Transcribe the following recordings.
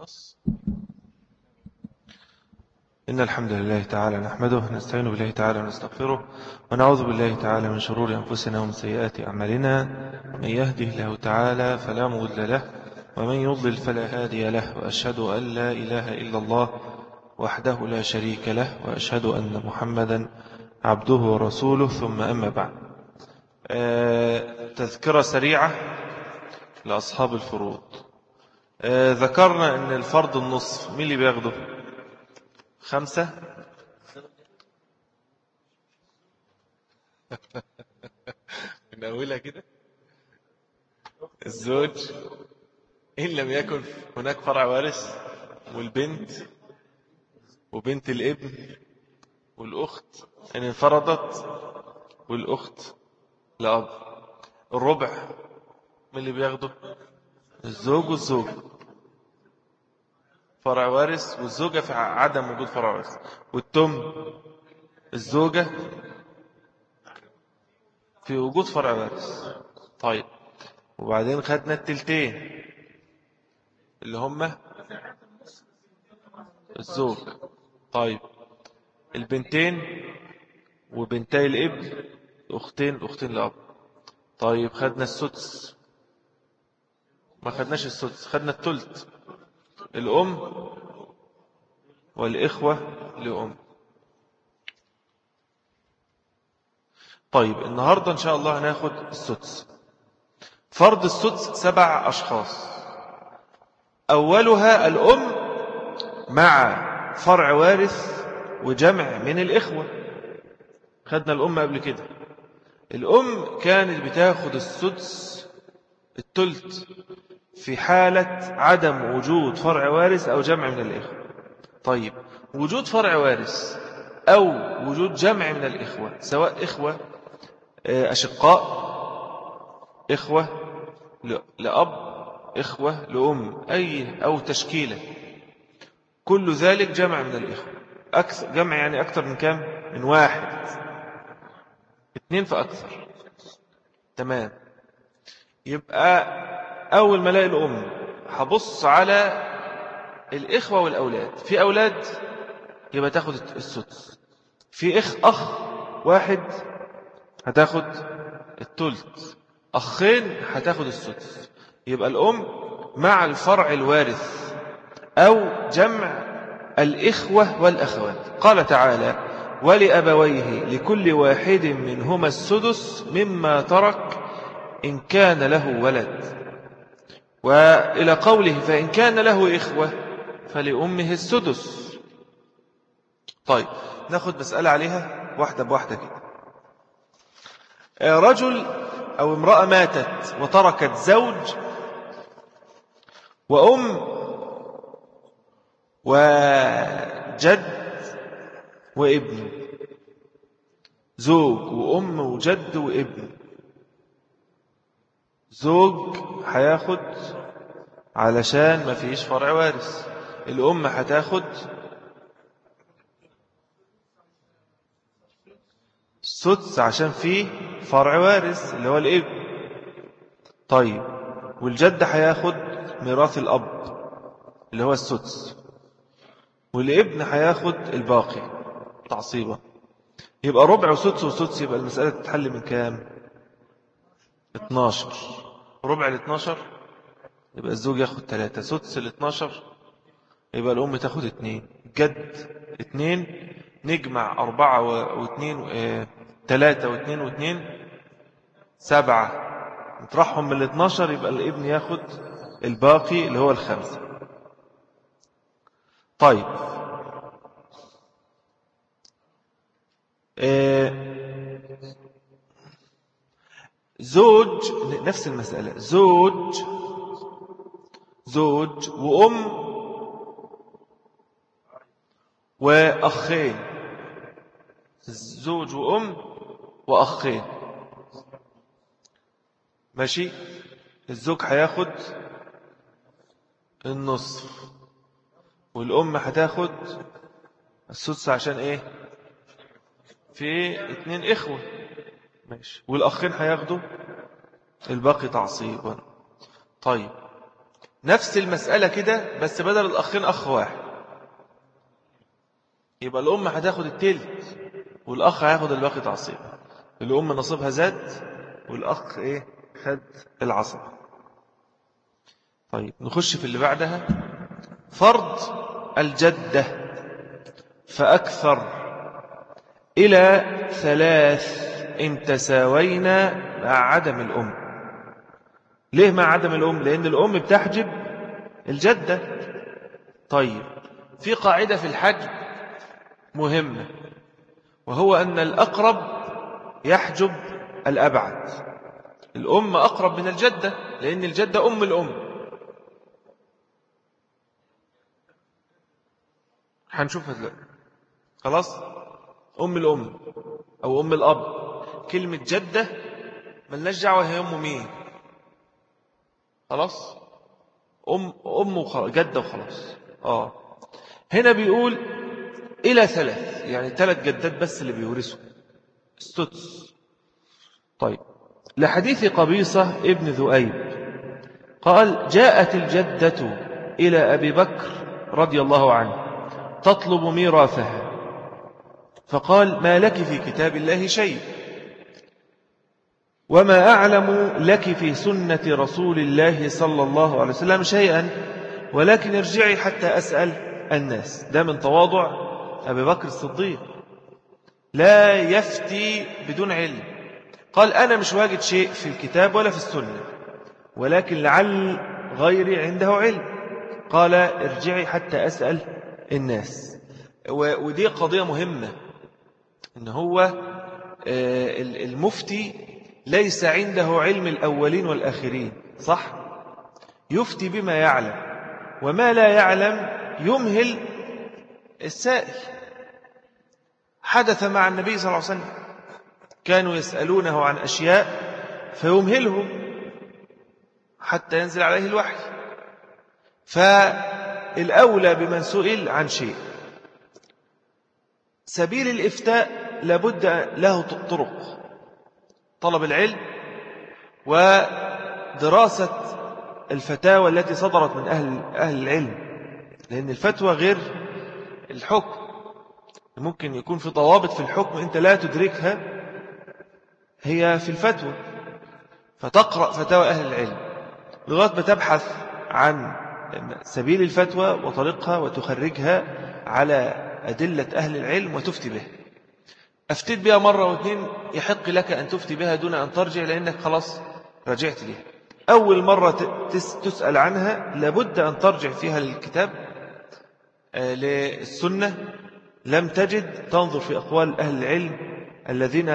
خلاص. إن الحمد لله تعالى نحمده نستعين بالله تعالى ونستغفره ونعوذ بالله تعالى من شرور أنفسنا ومن سيئات أعمالنا. من يهده الله تعالى فلا مضل له ومن يضلل فلا هادي له، وأشهد أن لا إله إلا الله وحده لا شريك له، وأشهد أن محمدا عبده ورسوله، ثم أما بعد. تذكرة سريعة لأصحاب الفروض. ذكرنا أن الفرض النصف مين اللي بياخده؟ 5. من أولها كده الزوج إن لم يكن هناك فرع وارث، والبنت وبنت الابن والأخت إن انفردت، والأخت لأب. الربع من اللي بياخده؟ الزوج والزوج، فرع وارث، والزوجة في عدم وجود فرع وارث. والتم الزوجة في وجود فرع وارث. طيب، وبعدين خدنا التلتين اللي هم الزوج. طيب، البنتين وبنتي الابن، الأختين لأب. طيب، خدنا السدس. ما خدناش السدس، خدنا التلت. الأم والإخوة لأم. طيب، النهاردة إن شاء الله هناخد السدس. فرض السدس 7 أشخاص. أولها الأم مع فرع وارث وجمع من الإخوة. خدنا الأم قبل كده. الأم كانت بتاخد السدس التلت في حالة عدم وجود فرع وارث أو جمع من الإخوة. طيب، وجود فرع وارث أو وجود جمع من الإخوة، سواء إخوة أشقاء، إخوة لأب، إخوة لأم، أو تشكيلة، كل ذلك جمع من الإخوة. جمع يعني أكثر من كام؟ من 1، 2 فأكثر. تمام. يبقى أول ما الاقي الأم هبص على الإخوة والأولاد. في أولاد يبقى تاخد السدس. في أخ واحد هتاخد التلت. أخين هتاخد السدس. يبقى الأم مع الفرع الوارث أو جمع الإخوة والأخوات. قال تعالى: ولأبويه لكل واحد منهما السدس مما ترك إن كان له ولد. وإلى قوله: فإن كان له إخوة فلأمه السدس. طيب، ناخد مسألة عليها واحدة بواحدة كده. رجل أو امرأة ماتت وتركت زوج وأم وجد وابن. زوج وأم وجد وابن. زوج هياخد علشان ما فيش فرع وارث. الأم هتاخد السدس عشان فيه فرع وارث اللي هو الابن. طيب، والجد هياخد ميراث الأب اللي هو السدس، والابن هياخد الباقي تعصيبا. يبقى ربع وسدس وسدس. يبقى المسألة تتحل من كام؟ 12. ربع 12 يبقى الزوج ياخد 3. سدس 12 يبقى الأم تاخد 2. جد 2. نجمع 4 و2 3 و2 و2 7. نطرحهم من 12 يبقى الابن ياخد الباقي اللي هو 5. طيب، زوج نفس المسألة. زوج وأم وأخين. زوج وأم وأخين. ماشي. الزوج هياخد النصف، والأم هتاخد السدس عشان إيه؟ في 2 إخوة. ماشي. والأخين هياخدوا الباقي تعصيبا. طيب، نفس المسألة كده بس بدل الأخين أخ واحد، يبقى الأم هتاخد التلت والأخ هياخد الباقي تعصيب. الأم نصيبها زاد والأخ إيه خد العصب. طيب نخش في اللي بعدها، فرض الجدة فأكثر إلى 3 إن تساوينا مع عدم الأم. ليه مع عدم الأم؟ لأن الأم بتحجب الجدة. طيب في قاعدة في الحجب مهمة، وهو أن الأقرب يحجب الأبعد. الأم أقرب من الجدة لأن الجدة أم الأم. هنشوفها دلوقتي. خلاص، أم الأم أو أم الأب. كلمة جدة ملناش دعوة هي أم مين. خلاص، أم وخلاص، جدة وخلاص. هنا بيقول إلى 3، يعني 3 جدات بس اللي بيورثوا السدس. طيب لحديث قبيصة ابن ذؤيب قال: جاءت الجدة إلى أبي بكر رضي الله عنه تطلب ميراثها، فقال: ما لك في كتاب الله شيء، وما أعلم لك في سنة رسول الله صلى الله عليه وسلم شيئا، ولكن ارجعي حتى أسأل الناس. ده من تواضع أبي بكر الصديق، لا يفتي بدون علم. قال: أنا مش واجد شيء في الكتاب ولا في السنة، ولكن لعل غيري عنده علم. قال: ارجعي حتى أسأل الناس. ودي قضية مهمة، إن هو المفتي ليس عنده علم الأولين والآخرين، صح؟ يفتي بما يعلم، وما لا يعلم يمهل السائل. حدث مع النبي صلى الله عليه وسلم، كانوا يسألونه عن أشياء فيمهلهم حتى ينزل عليه الوحي. فالأولى بمن سئل عن شيء. سبيل الإفتاء لابد له طرق: طلب العلم، ودراسة الفتاوى التي صدرت من أهل العلم، لأن الفتوى غير الحكم. ممكن يكون في ضوابط في الحكم أنت لا تدركها هي في الفتوى، فتقرأ فتاوى أهل العلم لغاية ما تبحث عن سبيل الفتوى وطريقها وتخرجها على أدلة أهل العلم وتفتي بها. أفتيت بها مرة واثنين، يحق لك أن تفتي بها دون أن ترجع، لأنك خلاص رجعت لها. أول مرة تسأل عنها لابد أن ترجع فيها للكتاب، للسنة. لم تجد، تنظر في أقوال أهل العلم الذين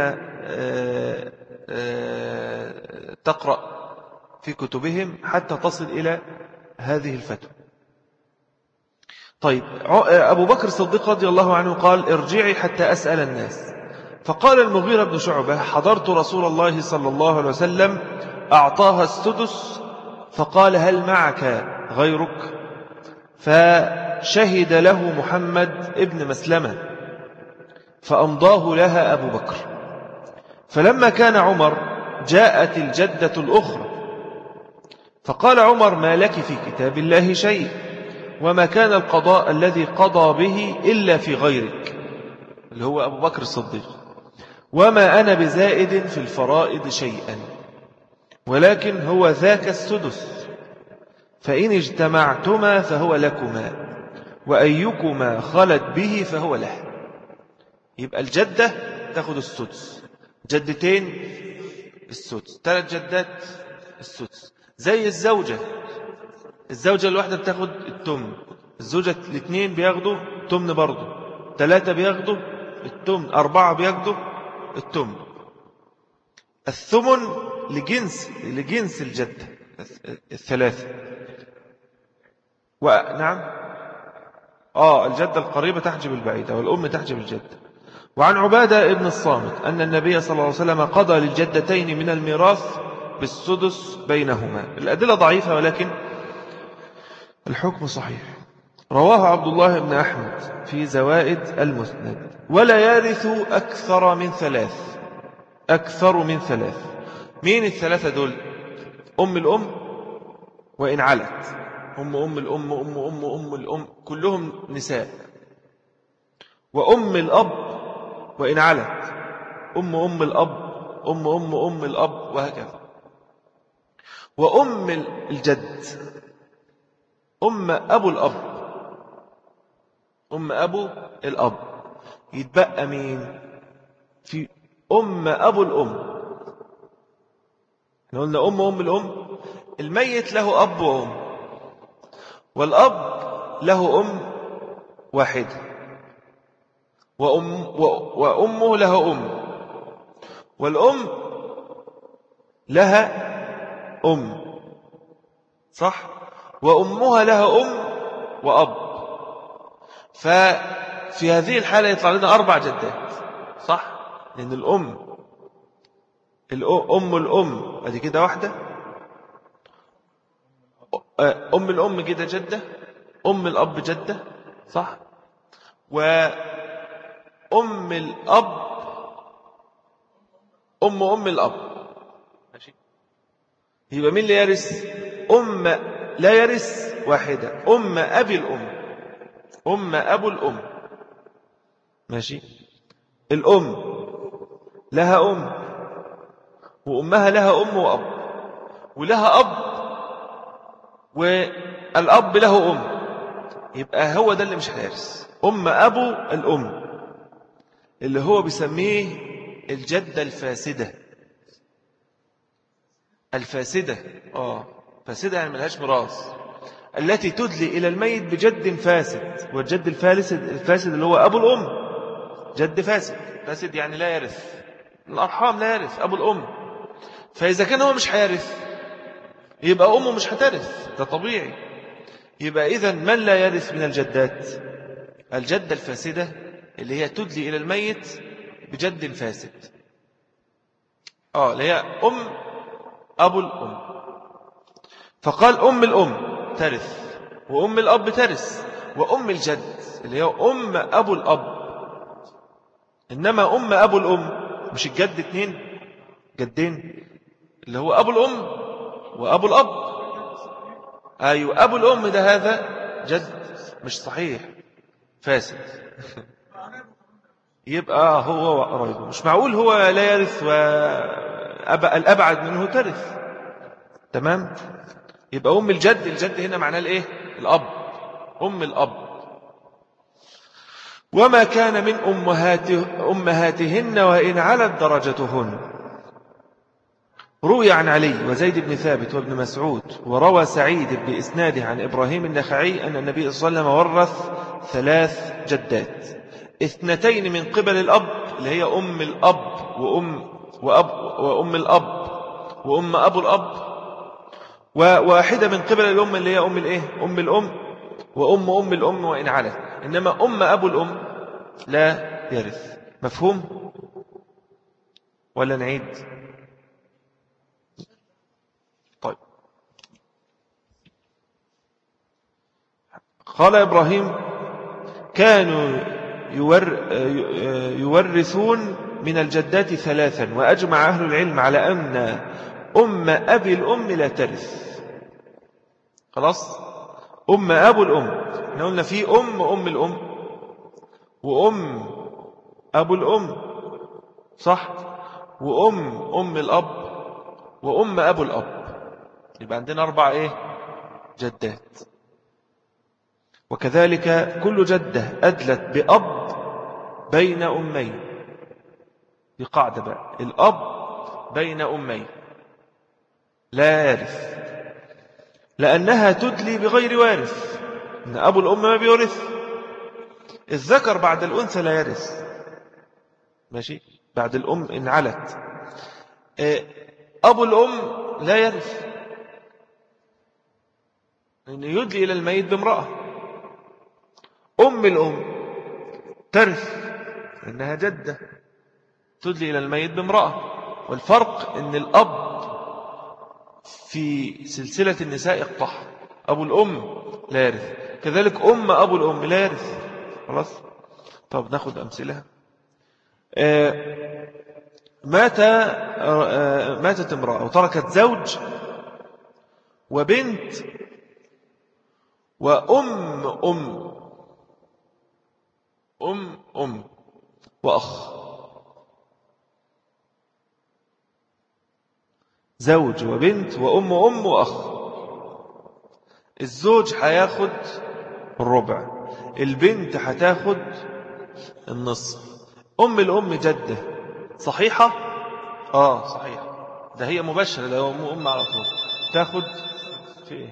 تقرأ في كتبهم حتى تصل إلى هذه الفتوى. طيب أبو بكر الصديق رضي الله عنه قال: ارجعي حتى أسأل الناس. فقال المغيرة بن شعبة: حضرت رسول الله صلى الله عليه وسلم أعطاها السدس، فقال: هل معك غيرك؟ فشهد له محمد ابن مسلمة، فأمضاه لها أبو بكر. فلما كان عمر جاءت الجدة الأخرى، فقال عمر: ما لك في كتاب الله شيء، وما كان القضاء الذي قضى به إلا في غيرك، اللي هو أبو بكر الصديق، وما أنا بزائد في الفرائض شيئا، ولكن هو ذاك السدس، فإن اجتمعتما فهو لكما، وأيكما خلت به فهو له. يبقى الجدة تأخذ السدس، جدتين السدس، 3 جدات السدس. زي الزوجة الواحدة بتاخد التمن، الزوجة الاثنين بياخدوا التمن برضو، 3 بياخدوا التمن، 4 بياخدوا التمن. الثمن لجنس الجدة 3. ونعم الجدة القريبة تحجب البعيدة، والأم تحجب الجدة. وعن عبادة ابن الصامت أن النبي صلى الله عليه وسلم قضى للجدتين من الميراث بالسدس بينهما. الأدلة ضعيفة ولكن الحكم صحيح. رواه عبد الله بن أحمد في زوائد المسند. ولا يرث أكثر من 3. مين ال3 دول؟ أم الأم وإن علت، أم الأم كلهم نساء. وأم الأب وإن علت أم الأب أم الأب وهكذا. وأم الجد أبو الأب أبو الأب. يتبقى مين في أبو الأم؟ قلنا أم الأم، الميت له أب وأم، والأب له أم واحدة، وأمه له أم، والأم لها أم، صح؟ وأمها لها أم وأب. ففي هذه الحالة يطلع لنا 4 جدات، صح؟ لأن الأم ادي كده واحدة، أم الأم كده جدة، أم الأب جدة، صح؟ وأم الأب أم الأب، ماشي؟ يبقى مين اللي يرث؟ لا يرث واحدة، أبي الأم، أبو الأم، ماشي؟ الأم لها أم، وأمها لها أم وأب، ولها أب، والأب له أم. يبقى هو ده اللي مش هيرث، أبو الأم، اللي هو بيسميه الجدة الفاسدة. فاسدة يعني ملهاش ميراث، التي تدلي إلى الميت بجد فاسد. والجد الفاسد اللي هو أبو الأم، جد فاسد يعني لا يرث، الأرحام لا يرث أبو الأم. فإذا كان هو مش هيرث يبقى أمه مش هترث، ده طبيعي. يبقى إذن من لا يرث من الجدات؟ الجدة الفاسدة اللي هي تدلي إلى الميت بجد فاسد، اللي هي أبو الأم. فقال أم الأم ترث، وأم الأب ترث، وأم الجد اللي هي أبو الأب. إنما أبو الأم مش الجد 2 جدين، اللي هو أبو الأم وأبو الأب. أيوة، أبو الأم ده هذا جد مش صحيح، فاسد. يبقى هو قريبه مش معقول هو لا يرث والأبعد منه ترث، تمام؟ يبقى أم الجد هنا معناه الإيه؟ الأب، الأب. وما كان من أمهاتهن وإن علت درجتهن. روي عن علي وزيد بن ثابت وابن مسعود، وروى سعيد بإسناده عن إبراهيم النخعي أن النبي صلى الله عليه وسلم ورث 3 جدات، 2 من قبل الأب اللي هي أم الأب وأم الأب وأم أبو الأب، وواحدة من قبل الأم اللي هي أم الأم وأم الأم وإن علت. إنما أبو الأم لا يرث. مفهوم ولا نعيد؟ طيب. قال إبراهيم كانوا يورثون من الجدات 3، وأجمع أهل العلم على أن أبي الأم لا ترث. خلاص، أبو الأم احنا قلنا في أم الأم أبو الأم، صح؟ أم الأب أبو الأب. يبقى عندنا 4 جدات. وكذلك كل جدة أدلت بأب بين أمين. بقاعدة بقى، الأب بين أمين لا يرث، لأنها تدلي بغير وارث. إن أبو الأم ما بيورث، الذكر بعد الأنثى لا يرث، ماشي؟ بعد الأم إن علت. أبو الأم لا يرث، لأنه يدلي إلى الميت بامرأة. أم الأم ترث إنها جدة تدلي إلى الميت بامرأة. والفرق إن الأب في سلسلة النساء يقطع، أبو الأم لا يرث. كذلك أبو الأم لا يرث. خلاص. طب ناخد أمثلة. ماتت امرأة وتركت زوج وبنت وأم أم أم وأخ. زوج وبنت وأم أم وأخ. الزوج هياخد الربع، البنت هتاخد النصف. أم الأم جدة صحيحة؟ صحيحة، ده هي مباشرة، لو أم على طول تاخد في إيه؟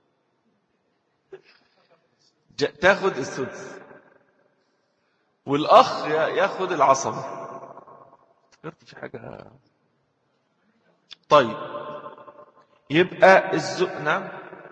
تاخد السدس، والأخ ياخد العصبة. فكرت في حاجة. طيب يبقى نعم.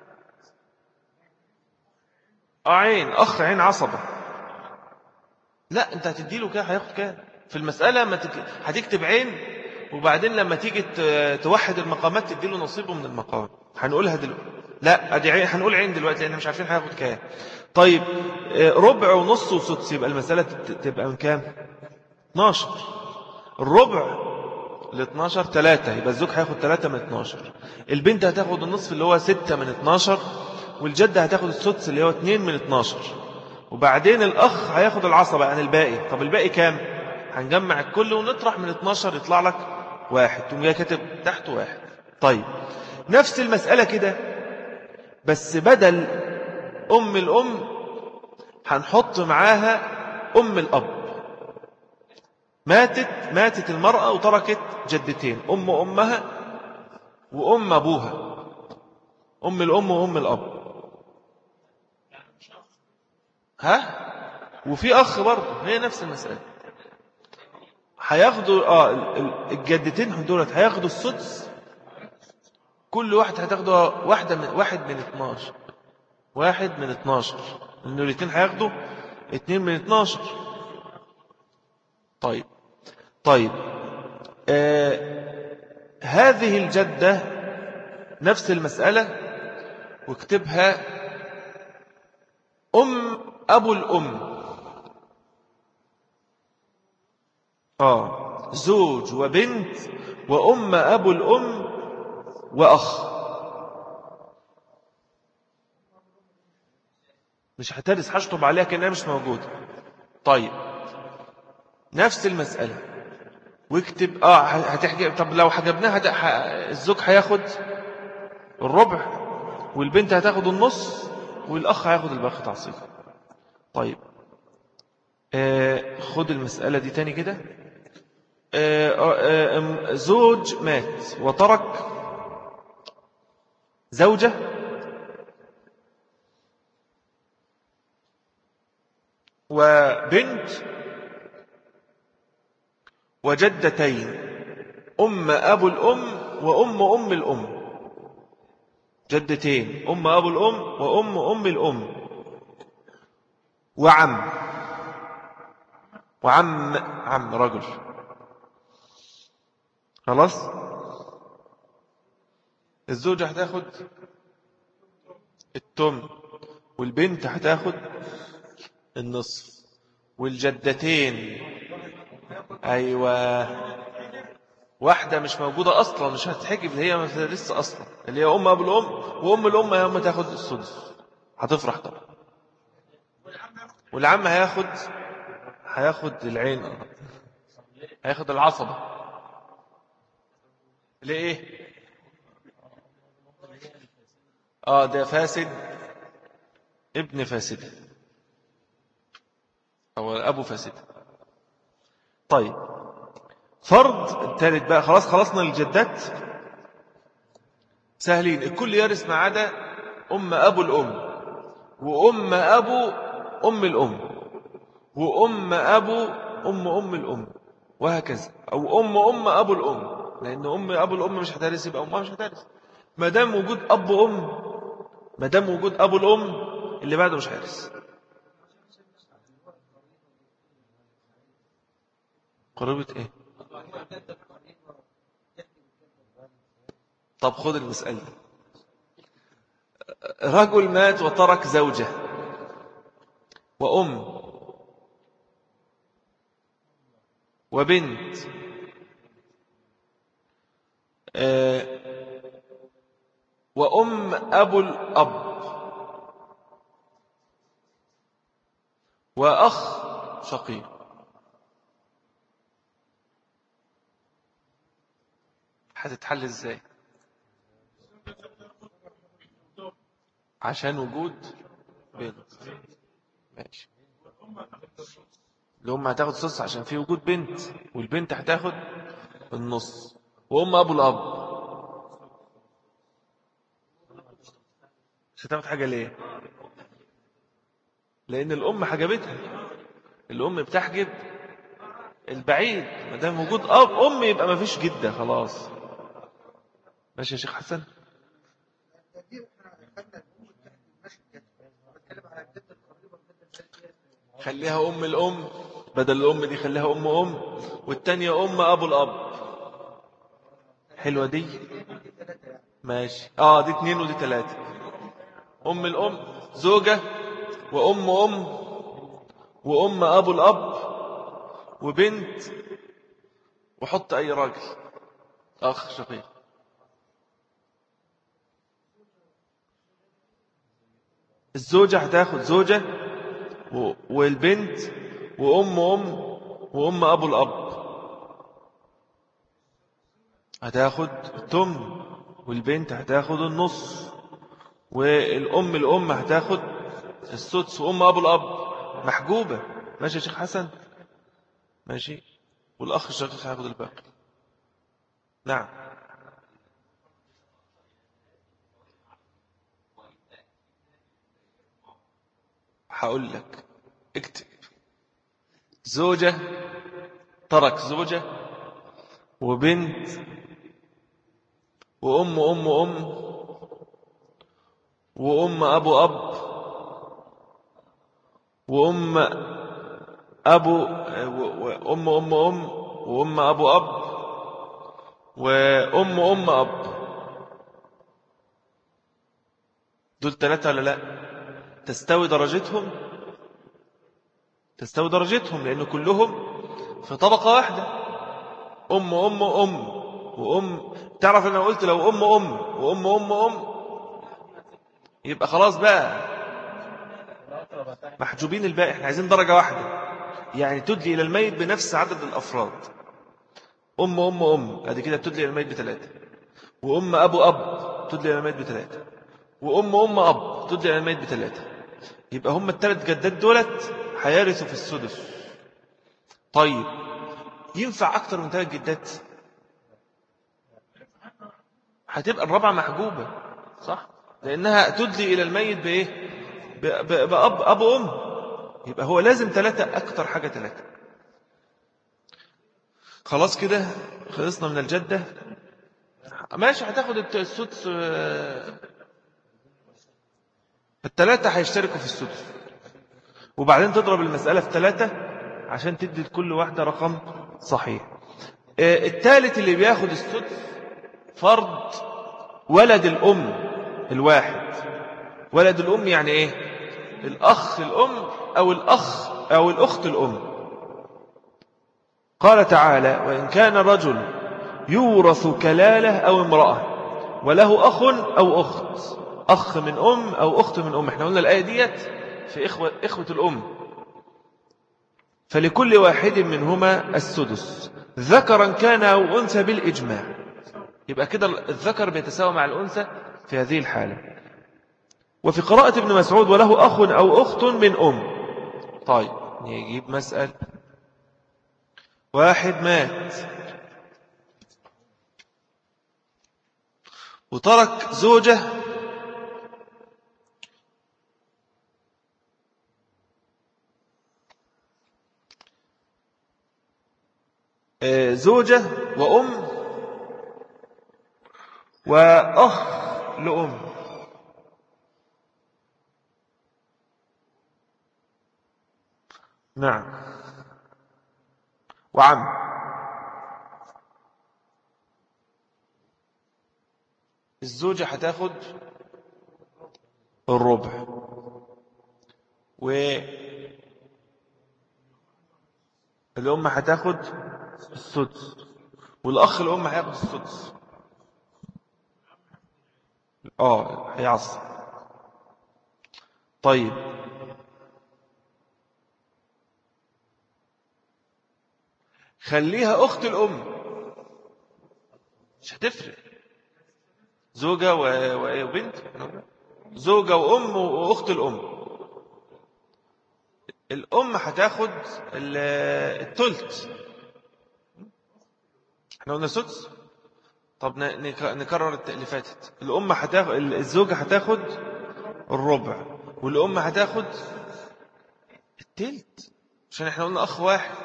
عين أخ، عين عصبة. لا، أنت هتديله كده هياخد كده في المسألة. ما هتكتب عين، وبعدين لما تيجي توحد المقامات تديله نصيبه من المقام. هنقولها دلوقتي. لا، ادي عين، هنقول عين دلوقتي لأننا مش عارفين هياخد كام. طيب ربع ونص وسدس، يبقى المسألة تبقى من كام؟ 12. الربع ل 12 3، يبقى الزوج هياخد 3 من 12. البنت هتاخد النصف اللي هو 6 من 12، والجدة هتاخد السدس اللي هو 2 من 12. وبعدين الأخ هياخد العصبة يعني الباقي. طب الباقي كام؟ هنجمع الكل ونطرح من 12 يطلع لك 1. تقوم جاي كاتب تحته 1. طيب نفس المسألة كده، بس بدل أم الأم هنحط معاها أم الأب. ماتت المرأة وتركت جدتين، أم أمها وأم أبوها، أم الأم وأم الأب. ها؟ وفي أخ برضه، هي نفس المسألة. هياخدوا الجدتين دولت هياخدوا السدس. كل واحد هتاخدوا واحد من 12. 1 من 12، لأنه الاثنين هياخدوا 2 من 12. طيب هذه الجدة نفس المسألة، واكتبها أبو الأم. زوج وبنت وأم أبو الأم وأخ. مش هترس، هشطب عليها كأنها مش موجودة. طيب نفس المسألة، واكتب هتحجب. طب لو حجبناها الزوج هياخد الربع، والبنت هتاخد النص، والأخ هياخد الباقي تعصيب. طيب خد المسألة دي تاني كده. زوج مات وترك زوجة وبنت وجدتين، أم أبو الأم وأم الأم. جدتين، أم أبو الأم وأم الأم، وعم رجل. خلاص. الزوجة هتاخد التم، والبنت هتاخد النصف، والجدتين أيوة واحدة مش موجودة أصلا، مش هتحجب، اللي هي لسه أصلا، اللي هي أم أبو الأم وأم الأم، هي أم تاخد السدس. هتفرح طبعا. والعم هياخد العين، هياخد العصبة. ليه؟ ده فاسد، ابن فاسد، أو أبو فاسد. طيب فرض الثالث بقى. خلاص خلصنا الجدات سهلين، الكل يرث ما عدا أم أبو الأم وأم أبو أم الأم وأم أبو أم الأم، وهكذا. أو أم أبو الأم، لأن أم أبو الأم مش هترث، يبقى أمها مش هترث. ما دام وجود ما دام وجود أبو الأم، اللي بعده مش هيرث. قريبة إيه؟ طب خد المسألة. رجل مات وترك زوجة وأم وبنت وأم أبو الأب وأخ شقيق. هتتحل ازاي؟ عشان وجود بنت. ماشي. الأم هتاخد السدس عشان في وجود بنت، والبنت هتاخد النص، وأم أبو الأب مش هتاخد حاجة. ليه؟ لأن الأم حجبتها. الأم بتحجب البعيد، ما دام وجود أم يبقى ما فيش جدة خلاص. ماشي يا شيخ حسن. خليها أم الأم، بدل الأم دي خليها أم والتانية أم أبو الأب. حلوة دي. ماشي. دي 2 ودي 3. أم الأم زوجة، وأم وأم أبو الأب، وبنت، وحط أي راجل أخ شقيق. الزوجة هتاخد زوجة والبنت وأم وأم أبو الأب هتاخد التمن، والبنت هتاخد النص، الأم هتاخد السدس، وأم أبو الأب محجوبة. ماشي يا شيخ حسن. ماشي. والأخ الشقيق هياخد الباقي. نعم. هقول لك اكتب. زوجة، ترك زوجة وبنت وأم وأم أبو أب وأم أبو وأم وأم أبو أب وأم أب. دول 3 ولا لا؟ تستوي درجتهم. تستوي درجتهم لأن كلهم في طبقة واحدة. أم وأم. تعرف أنا قلت لو أم وأم يبقى خلاص بقى محجوبين الباقي. احنا عايزين درجة واحدة، يعني تدلي إلى الميت بنفس عدد الأفراد. أم هذه كده تدلي إلى الميت ب3، وأم أبو أب تدلي إلى الميت ب3، وأم أب تدلي إلى الميت ب3. يبقى هم ال3 جدات دولت هيرثوا في السدس. طيب ينفع أكتر من 3 جدات؟ هتبقى الرابعة محجوبة صح؟ لأنها تدلي إلى الميت بإيه؟ بأب أبو أم. يبقى هو لازم 3، أكتر حاجة 3. خلاص كده خلصنا من الجدة. ماشي. هتاخد السدس. ال3 هيشتركوا في السدس، وبعدين تضرب المسألة في 3 عشان تدي لكل واحدة رقم صحيح. الثالث اللي بياخد السدس فرض ولد الأم الواحد. ولد الأم يعني إيه؟ الأخ الأم أو الأخ أو الأخت الأم. قال تعالى: وإن كان رجل يورث كلالة أو امرأة وله أخ أو أخت، أخ من أم أو أخت من أم. احنا قلنا الآية ديت في إخوة الأم. فلكل واحد منهما السدس ذكرا كان أو أنثى بالإجماع. يبقى كده الذكر بيتساوى مع الأنثى في هذه الحالة. وفي قراءة ابن مسعود: وله أخ أو أخت من أم. طيب نجيب مسألة. واحد مات وترك زوجة زوجة وأم وأخ لأم. نعم. وعم. الزوجة هتاخد الربع، والأم هتاخد السدس، والأخ الأم هياخد السدس. هيعصب. طيب خليها أخت الأم، مش هتفرق. زوجة وبنت، زوجة وأم وأخت الأم. الأم هتاخد التلت، احنا قلنا سدس. طب نكرر اللي فاتت. الأم هتاخد، الزوجة هتاخد الربع، والأم هتاخد التلت، عشان احنا قلنا أخ واحد.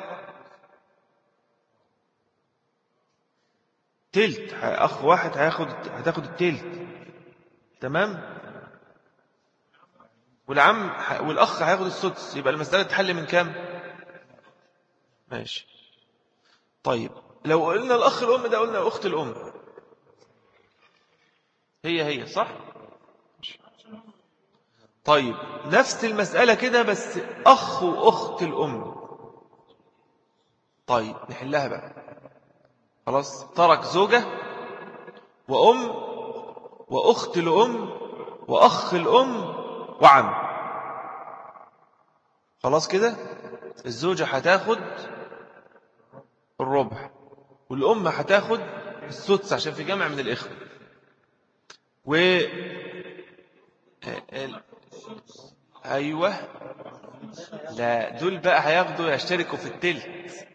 تلت، أخ واحد هتاخد التلت، تمام. والعم والأخ هياخد السدس. يبقى المسألة تحل من كام؟ ماشي. طيب لو قلنا الأخ الأم ده قلنا أخت الأم، هي صح. طيب نفس المسألة كده بس أخ وأخت الأم. طيب نحلها بقى. خلاص، ترك زوجة وأم وأخت الأم وأخ الأم وعم. خلاص كده، الزوجة هتاخد الربع، والأم هتاخد السدس عشان في جمع من الإخوة. و أيوة، لا دول بقى هياخدوا، يشتركوا في التلت،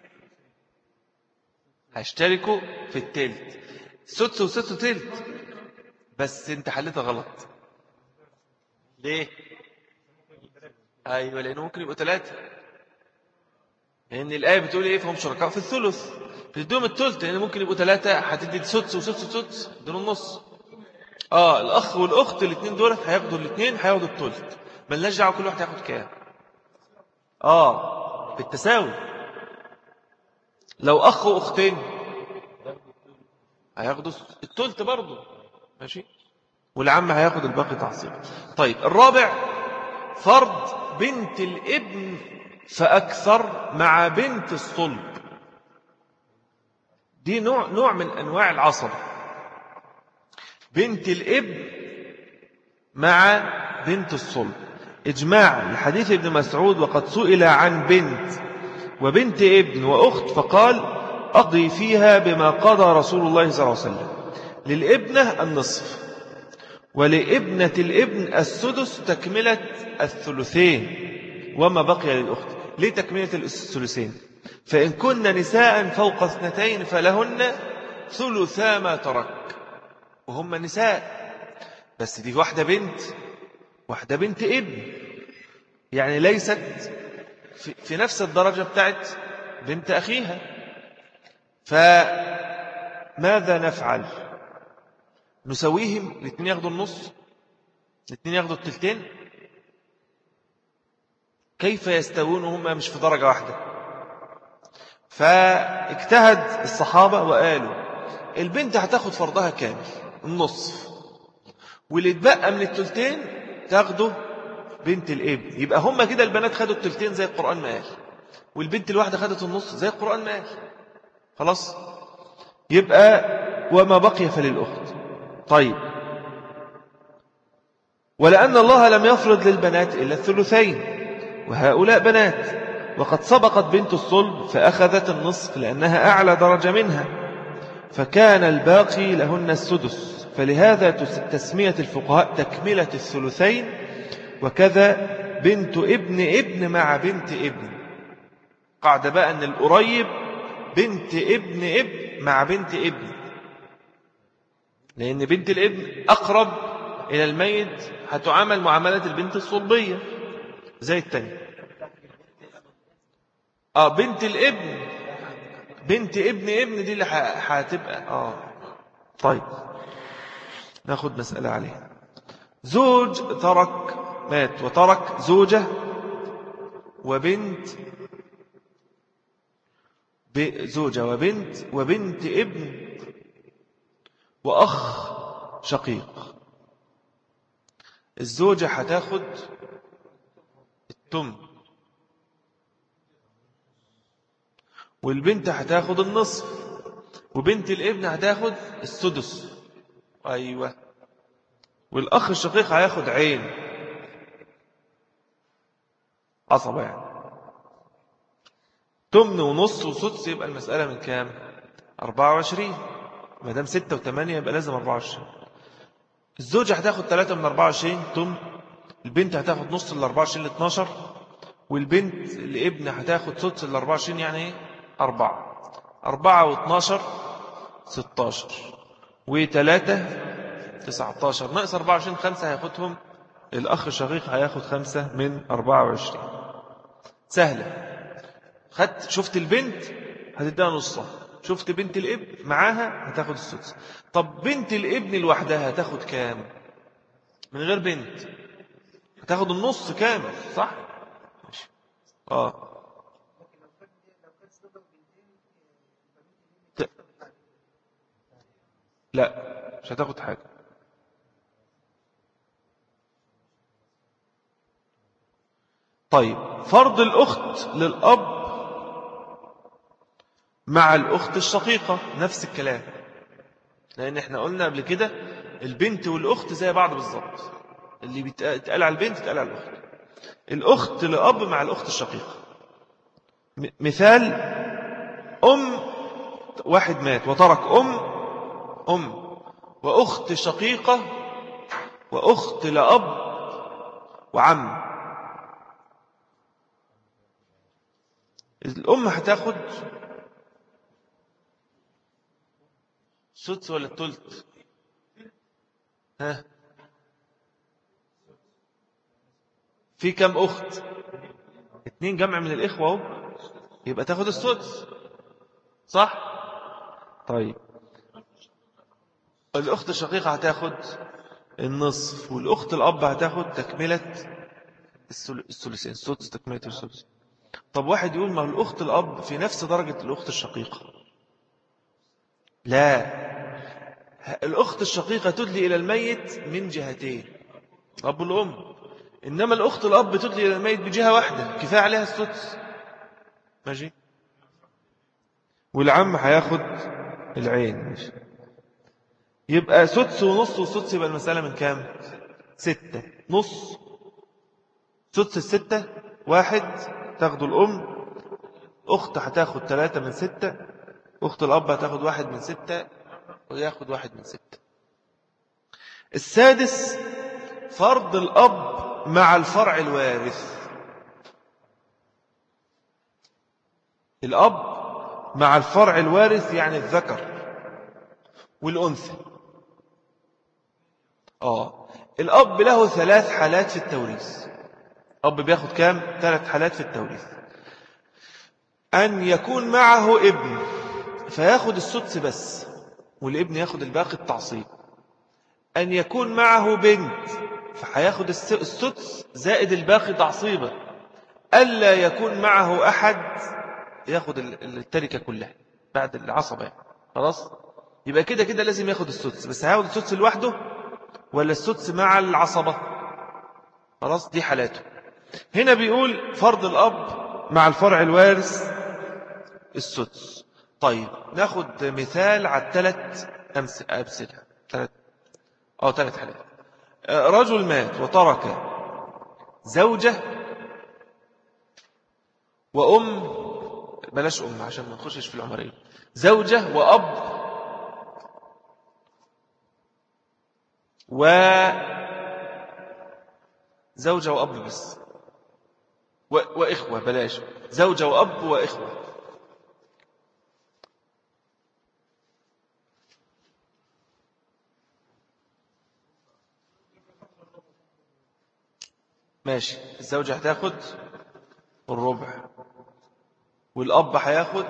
هيشتركوا في التلت. سدس وسدس وتلت. بس انت حلتها غلط. ليه؟ أيوة، لأنه ممكن يبقوا ثلاثة، لأن الآية بتقول إيه؟ فهم شركاء في الثلث، بتدوم الثلث، لأن ممكن يبقوا ثلاثة، هتدي سدس وسدس وسدس، دول النص. الأخ والأخت الاثنين دول هياخدوا، الاثنين هياخدوا الثلث، ملناش دعوة كل واحد هياخد كام. بالتساوي. لو أخ وأختين هياخدوا الثلث برضه، ماشي، والعم هياخد الباقي تعصيب. طيب الرابع، فرض بنت الابن فأكثر مع بنت الصلب. دي نوع من أنواع العصب. بنت الابن مع بنت الصلب. إجماع لحديث ابن مسعود: وقد سئل عن بنت وبنت ابن وأخت فقال: أقضي فيها بما قضى رسول الله صلى الله عليه وسلم. للابنة النصف، ولابنة الابن السدس تكملة الثلثين، وما بقي للأخت. ليه تكملة الثلثين؟ فإن كن نساء فوق 2 فلهن ثلثا ما ترك، وهم نساء، بس دي واحدة بنت ابن، يعني ليست في نفس الدرجة بتاعت بنت أخيها. فماذا نفعل؟ نسويهم، الاثنين ياخدوا النص، الاثنين ياخدوا التلتين. كيف يستوون وهم مش في درجة واحدة؟ فاجتهد الصحابة وقالوا البنت هتاخد فرضها كامل النصف، واللي اتبقى من التلتين تاخده بنت الابن. يبقى هم كده البنات خدوا التلتين زي القرآن ما قال، والبنت الواحدة خدت النص زي القرآن ما قال. خلاص، يبقى وما بقي فللأخت. طيب، ولأن الله لم يفرض للبنات إلا الثلثين، وهؤلاء بنات، وقد سبقت بنت الصلب فأخذت النصف لأنها أعلى درجة منها، فكان الباقي لهن السدس. فلهذا تسمية الفقهاء تكملة الثلثين. وكذا بنت ابن مع بنت ابن. قاعدة بقى أن القريب بنت ابن مع بنت ابن، لأن بنت الابن أقرب إلى الميت، هتعامل معاملة البنت الصلبية زي التانية. بنت الابن، بنت ابن دي اللي هتبقى طيب، ناخد مسألة عليها. زوج مات وترك زوجة وبنت، زوجة وبنت ابن وأخ شقيق. الزوجة هتاخد التمن، والبنت هتاخد النصف، وبنت الابن هتاخد السدس. أيوة، والأخ الشقيق هياخد عين، عصبة يعني. تمن ونص وسدس يبقى المسألة من كام؟ 24. ما دام 6 و8 يبقى لازم 24. الزوجة هتاخد 3 من 24 تمن، البنت هتاخد نص ال 24 ل 12، والبنت الابن هتاخد سدس ال 24 يعني ايه؟ 4. 4 و12 16 و3 19 ناقص 24 5 هياخدهم الأخ الشقيق، هياخد 5 من 24. سهلة. شفت البنت هتديها نصها، شفت بنت الابن معاها هتاخد السدس. طب بنت الابن لوحدها هتاخد كام؟ من غير بنت هتاخد النص كامل، صح؟ ماشي. ت... لا، مش هتاخد حاجة. طيب فرض الأخت للأب مع الأخت الشقيقة نفس الكلام، لأن احنا قلنا قبل كده البنت والأخت زي بعض بالظبط، اللي بيتقال على البنت يتقال على الأخت. الأخت لأب مع الأخت الشقيقة. مثال: واحد مات وترك أم وأخت شقيقة وأخت لأب وعم. الأم هتاخد سدس ولا التلت؟ ها، في كم أخت؟ 2 جمع من الإخوة اهو، يبقى تاخد السدس، صح؟ طيب الأخت الشقيقة هتاخد النصف، والأخت الأب هتاخد تكملة الثلثين، السدس تكملة الثلث. طب واحد يقول ما الأخت الأب في نفس درجة الأخت الشقيقة. لا، الأخت الشقيقة تدلي إلى الميت من جهتين، الأب والأم، إنما الأخت الأب تدلي إلى الميت بجهة واحدة كفاية عليها السدس. ماشي. والعم هياخد العين. ماشي. يبقى سدس ونص وسدس، يبقى المسألة من كام؟ 6. نص سدس 6 1 تاخده الأم، أخت هتاخد 3 من 6، أخت الأب هتاخد 1 من 6 وياخد 1 من 6. السادس فرض الأب مع الفرع الوارث. الأب مع الفرع الوارث يعني الذكر والأنثى. الأب له 3 حالات في التوريث. أب بياخد كام؟ 3 حالات في التوريث. أن يكون معه ابن فياخد السدس بس والابن ياخد الباقي التعصيب. أن يكون معه بنت فهياخد السدس زائد الباقي تعصيبا. ألا يكون معه أحد ياخد التركة كلها بعد العصبة يعني. خلاص، يبقى كده كده لازم ياخد السدس، بس هياخد السدس لوحده ولا السدس مع العصبة؟ خلاص، دي حالاته. هنا بيقول فرض الأب مع الفرع الوارث السدس. طيب ناخد مثال على 3 أمثلة. 3 حالات. رجل مات وترك زوجة وأم، بلاش أم عشان ما نخشش في العمرية، زوجة وأب وزوجة وأب بس وإخوة، بلاش زوجة وأب وإخوة. ماشي. الزوجة هتاخد الربع والأب هياخد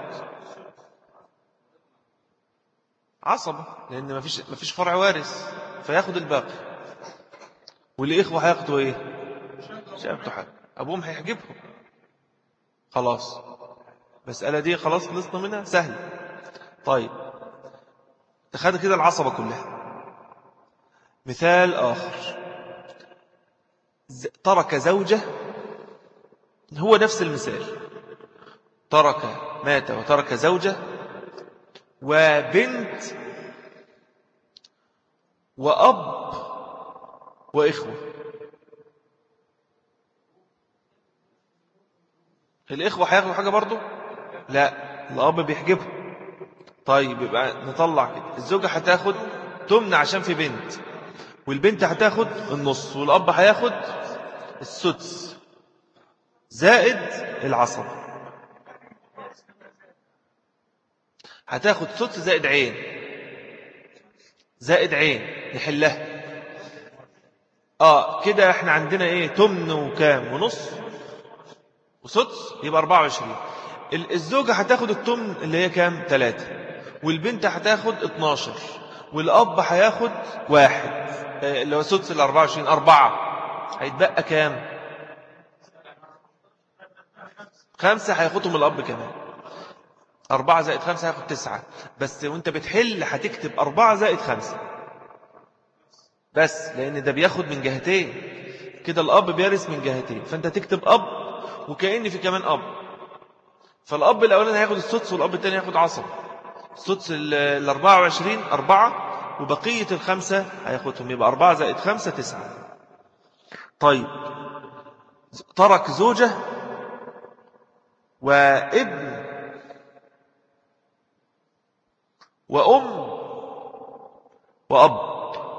عصبة لأن مفيش فرع وارث فياخد الباقي. والإخوة هياخدوا إيه؟ مش هياخدوا حاجة، أبوهم هيحجبهم. خلاص، المسألة دي خلاص خلصنا منها، سهل. طيب تخيل كده العصبة كلها. مثال آخر: ترك زوجة، هو نفس المثال، مات وترك زوجة وبنت وأب وإخوة. الإخوة هياخدوا حاجة برضو؟ لا، الأب بيحجبه. طيب يبقى نطلع كده، الزوجة هتاخد تمن عشان في بنت، والبنت هتاخد النص، والأب هياخد السدس زائد العصب. هتاخد سدس زائد عين، زائد عين نحلها. كده احنا عندنا ايه؟ تمن وكام ونص وسدس، يبقى 24. الزوجة هتاخد التمن اللي هي كام؟ 3، والبنت هتاخد 12، والأب هياخد 1 اللي هو سدس 24 4. هيتبقى كام؟ 5 هياخدهم الأب كمان. 4 زائد 5 هياخد 9. بس وانت بتحل هتكتب 4 زائد 5 بس، لأن ده بياخد من جهتين كده، الأب بيرث من جهتين، فانت تكتب أب وكأن في كمان أب. فالأب الأولاني هياخد السدس والأب الثاني هياخد عصب. السدس 24 4، وبقية 5 هياخدهم، يبقى 4 زائد 5 9. طيب ترك زوجة وابن وأم وأب.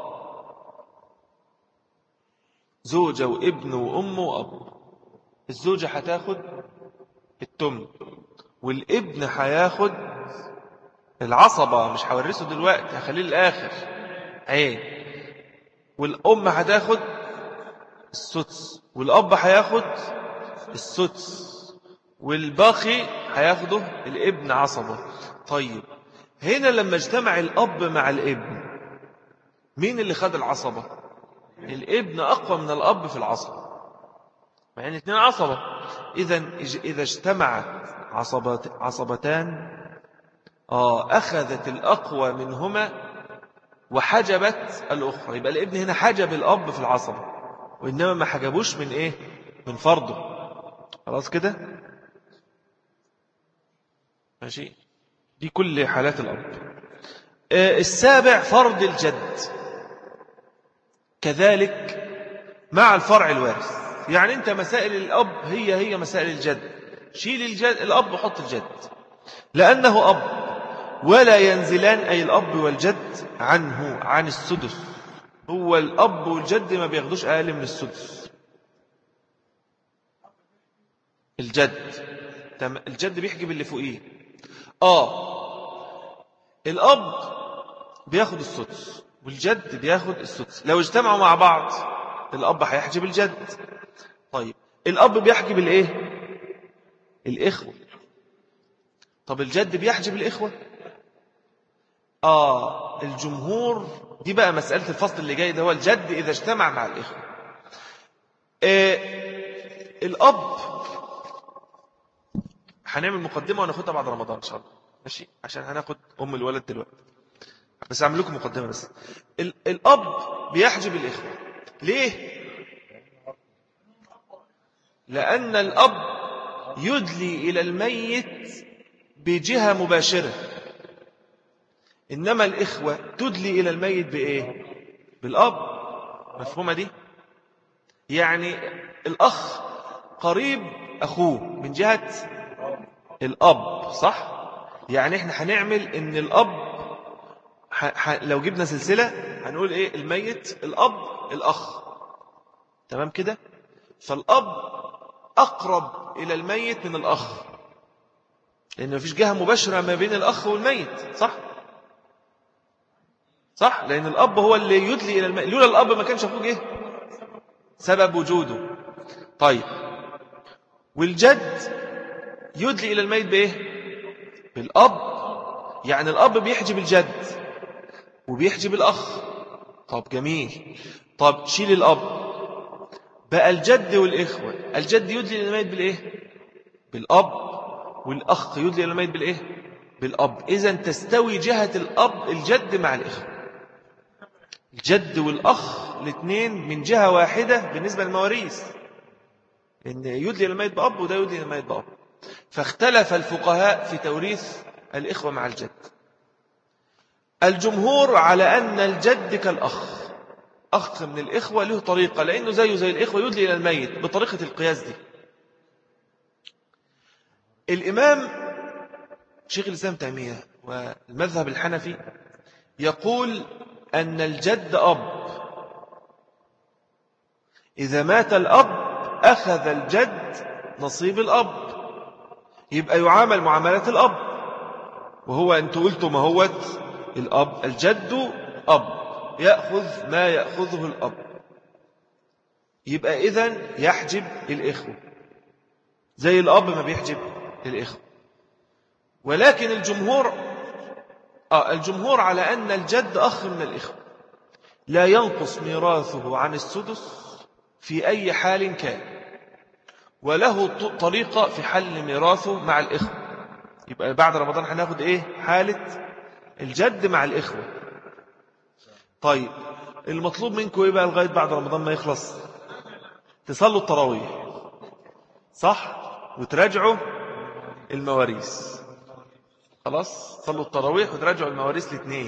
زوجة وابن وأم وأب. الزوجة هتاخد التمن، والابن هياخد العصبة، مش هورثه دلوقتي، هخليه للآخر عين. والأم هتاخد السدس، والأب هياخد السدس، والباقي هياخده الابن عصبة. طيب هنا لما اجتمع الأب مع الابن، مين اللي خد العصبة؟ الابن أقوى من الأب في العصبة، مع ان اثنين عصبة. إذا اجتمعت عصبتان أخذت الأقوى منهما وحجبت الأخرى. يبقى الابن هنا حجب الأب في العصبة، وإنما ما حجبوش من إيه؟ من فرضه. خلاص كده ماشي. دي كل حالات الأب. السابع فرض الجد، كذلك مع الفرع الوارث. يعني أنت مسائل الأب هي مسائل الجد، شيل الجد الأب وحط الجد، لأنه أب ولا ينزلان، أي الأب والجد عنه عن السدس. هو الأب والجد ما بياخدوش أقل من السدس. الجد بيحجب اللي فوقيه. الأب بياخد السدس والجد بياخد السدس. لو اجتمعوا مع بعض الأب هيحجب الجد. طيب الأب بيحجب الإيه؟ الإخوة. طب الجد بيحجب الإخوة؟ الجمهور، دي بقى مسألة الفصل اللي جاي ده، هو الجد إذا اجتمع مع الإخوة. الأب هنعمل مقدمة وناخدها بعد رمضان إن شاء الله، ماشي، عشان هناخد أم الولد دلوقتي، بس أعمل لكم مقدمة بس. الأب بيحجب الإخوة ليه؟ لأن الأب يدلي إلى الميت بجهة مباشرة، إنما الإخوة تدلي إلى الميت بإيه؟ بالأب. مفهومة دي؟ يعني الأخ قريب أخوه من جهة الأب، صح؟ يعني إحنا هنعمل إن الأب لو جبنا سلسلة هنقول إيه؟ الميت الأب الأخ، تمام كده؟ فالأب أقرب إلى الميت من الأخ، لأن مفيش جهة مباشرة ما بين الأخ والميت، صح؟ صح؟ لأن الأب هو اللي يدلي إلى الميت، لولا الأب ما كانش أخوه جه سبب وجوده. طيب والجد يدلي إلى الميت بإيه؟ بالأب. يعني الأب بيحجب الجد وبيحجب الأخ. طب جميل. طب شيل الأب بقى الجد والإخوة. الجد يدلي إلى الميت بالإيه؟ بالأب، والأخ يدلي إلى الميت بالإيه؟ بالأب. إذن تستوي جهة الأب الجد مع الإخوة. الجد والأخ الاثنين من جهة واحدة بالنسبة للمواريث، إن يدلي الميت بأب وده يدلي الميت بأب. فاختلف الفقهاء في توريث الإخوة مع الجد. الجمهور على أن الجد كالأخ، أخ من الإخوة له طريقة، لأنه زيه زي الإخوة يدلي إلى الميت بطريقة القياس دي. الإمام شيخ الإسلام تيمية والمذهب الحنفي يقول أن الجد أب، إذا مات الأب أخذ الجد نصيب الأب، يبقى يعامل معاملة الأب. وهو أنت قلت ما هو الأب، الجد أب يأخذ ما يأخذه الأب، يبقى إذن يحجب الإخوة زي الأب ما بيحجب الإخوة. ولكن الجمهور على أن الجد أخ من الإخوة لا ينقص ميراثه عن السدس في أي حال كان، وله طريقة في حل ميراثه مع الإخوة. يبقى بعد رمضان هناخد إيه؟ حالة الجد مع الإخوة. طيب المطلوب منكم إيه بقى لغاية بعد رمضان ما يخلص؟ تصلوا التراويح صح؟ وتراجعوا المواريث. خلاص صلوا التراويح وتراجعوا المواريث الاثنين.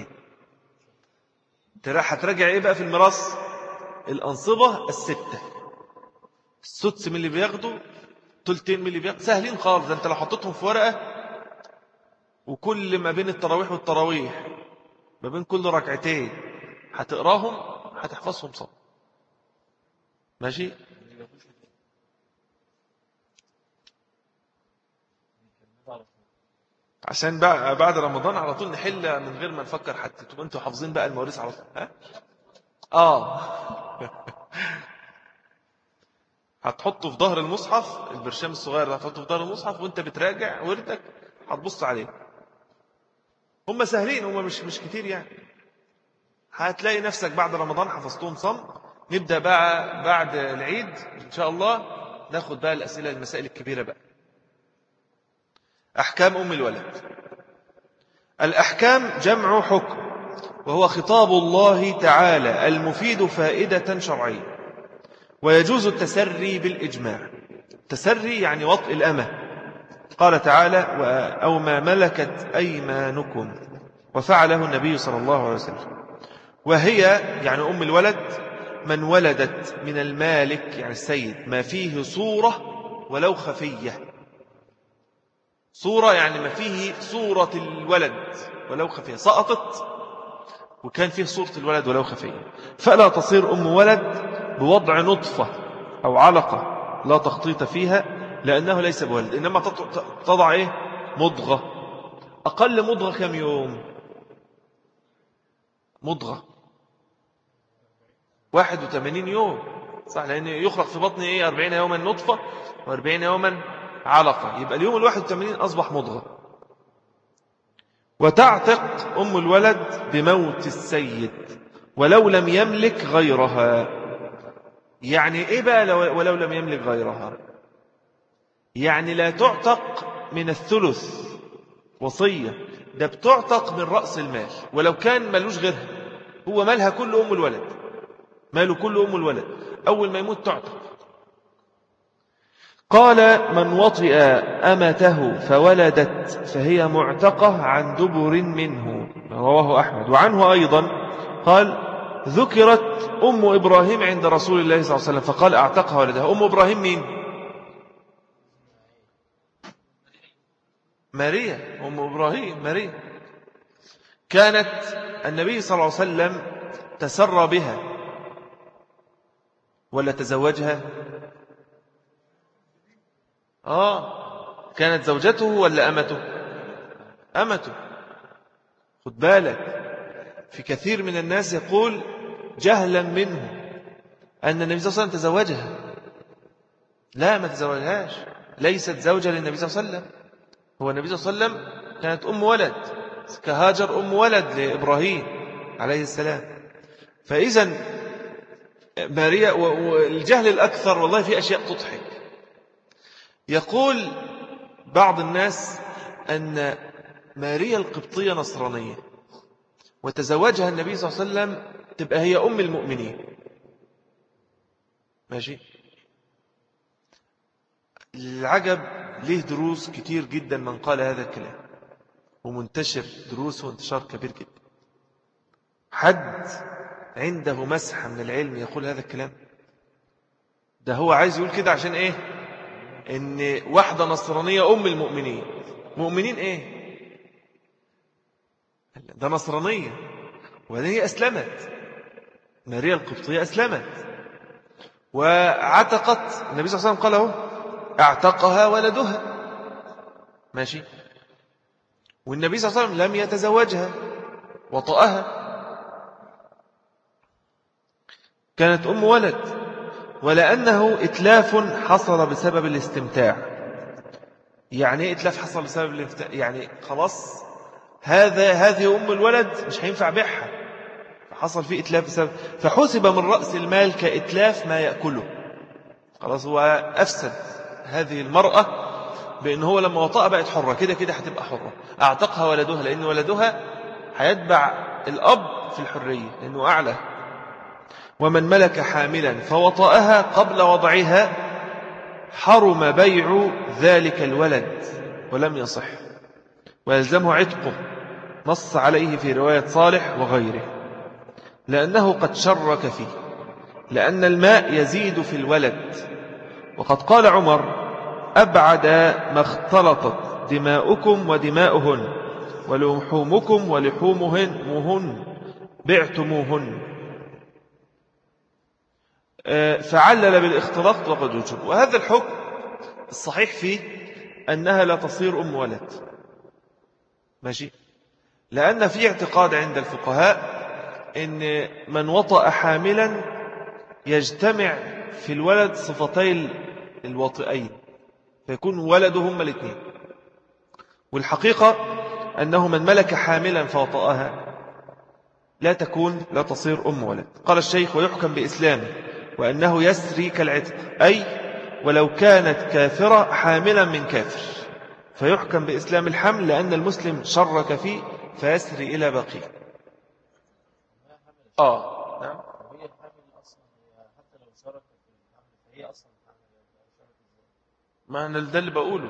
هتراجع إيه بقى في الميراث؟ الأنصبة الستة، السدس من اللي بياخدوا، تلتين من اللي بياخدوا، سهلين خالص. ده أنت لو حطيتهم في ورقة وكل ما بين التراويح والتراويح ما بين كل ركعتين هتقراهم هتحفظهم صم. ماشي. عشان بعد رمضان على طول نحل من غير ما نفكر حتى. تبقوا انتوا حافظين بقى المواريث على طول. هتحطه في ظهر المصحف، البرشام الصغير ده هتحطه في ظهر المصحف وانت بتراجع وردك هتبص عليه. هم سهلين، هم مش كتير يعني. هتلاقي نفسك بعد رمضان حفظتهم صم. نبدأ بقى بعد العيد إن شاء الله ناخد بقى الأسئلة المسائل الكبيرة بقى. أحكام أم الولد. الأحكام جمع حكم، وهو خطاب الله تعالى المفيد فائدة شرعية، ويجوز التسري بالإجماع. التسري يعني وطء الأمة. قال تعالى أو ما ملكت أيمانكم، وفعله النبي صلى الله عليه وسلم. وهي يعني أم الولد من ولدت من المالك يعني السيد ما فيه صورة ولو خفية. صورة يعني ما فيه صورة الولد ولو خفية، سقطت وكان فيه صورة الولد ولو خفية، فلا تصير أم ولد بوضع نطفة أو علقة لا تخطيط فيها لأنه ليس بولد، إنما تضع إيه؟ مضغة. أقل مضغة كم يوم؟ مضغة 81 يوم صح، لأن يخلق في بطن إيه 40 يوما نطفة و40 يوما علقة، يبقى اليوم 81 أصبح مضغة. وتعتق أم الولد بموت السيد ولو لم يملك غيرها. يعني إيه بقى ولو لم يملك غيرها؟ يعني لا تعتق من الثلث وصية، ده بتعتق من رأس المال، ولو كان ملوش غيرها، هو مالها كل أم الولد، ماله كل أم الولد، أول ما يموت تعتق. قال من وطئ أمته فولدت فهي معتقة عن دبر منه، رواه أحمد. وعنه أيضا قال ذكرت أم إبراهيم عند رسول الله صلى الله عليه وسلم فقال أعتقها ولدها. أم إبراهيم مين؟ ماريا. أم إبراهيم ماريا كانت النبي صلى الله عليه وسلم تسرى بها ولا تزوجها؟ كانت زوجته ولا أمته؟ أمته. خد بالك في كثير من الناس يقول جهلا منه أن النبي صلى الله عليه وسلم تزوجها. لا، ما تزوجهاش، ليست زوجة للنبي صلى الله عليه وسلم. هو النبي صلى الله عليه وسلم كانت أم ولد كهاجر أم ولد لإبراهيم عليه السلام. فإذا ماريا، والجهل الأكثر والله في أشياء تضحك. يقول بعض الناس أن ماريا القبطية نصرانية وتزوجها النبي صلى الله عليه وسلم تبقى هي أم المؤمنين. ماشي. العجب ليه دروس كتير جدا من قال هذا الكلام، ومنتشر دروس وانتشار كبير جدا. حد عنده مسحة من العلم يقول هذا الكلام؟ ده هو عايز يقول كده عشان ايه؟ ان واحدة نصرانية ام المؤمنين. مؤمنين ايه؟ ده نصرانية، وبعدين هي أسلمت، ماريا القبطية أسلمت وعتقت. النبي صلى الله عليه وسلم قال له اعتقها ولدها، ماشي. والنبي صلى الله عليه وسلم لم يتزوجها، وطأها، كانت أم ولد، ولأنه إتلاف حصل بسبب الاستمتاع. يعني إيه إتلاف حصل بسبب الاستمتاع؟ يعني خلاص هذه أم الولد مش هينفع بيعها، فحصل فيه إتلاف بسبب، فحسب من رأس المال كإتلاف ما يأكله. خلاص هو أفسد هذه المرأة بأن هو لما وطأ بقت حرة، كده كده هتبقى حرة. أعتقها ولدها، لأن ولدها هيتبع الأب في الحرية لأنه أعلى. ومن ملك حاملا فوطأها قبل وضعها حرم بيع ذلك الولد ولم يصح، ويلزمه عتقه، نص عليه في رواية صالح وغيره، لأنه قد شرك فيه، لأن الماء يزيد في الولد. وقد قال عمر أبعد ما اختلطت دماؤكم ودماؤهن ولحومكم ولحومهن بعتموهن، فعلل بالاختلاط وقد وجب. وهذا الحكم الصحيح فيه أنها لا تصير أم ولد، ماشي، لأن في اعتقاد عند الفقهاء إن من وطأ حاملا يجتمع في الولد صفتي الوطئين، فيكون ولده هما الاثنين. والحقيقة أنه من ملك حاملا فوطأها لا تصير أم ولد. قال الشيخ ويحكم بإسلامه وأنه يسري كالعتق، أي ولو كانت كافرة حاملا من كافر فيحكم بإسلام الحمل، لأن المسلم شرك فيه فيسري إلى باقي. نعم. ما أنا ده اللي بقوله.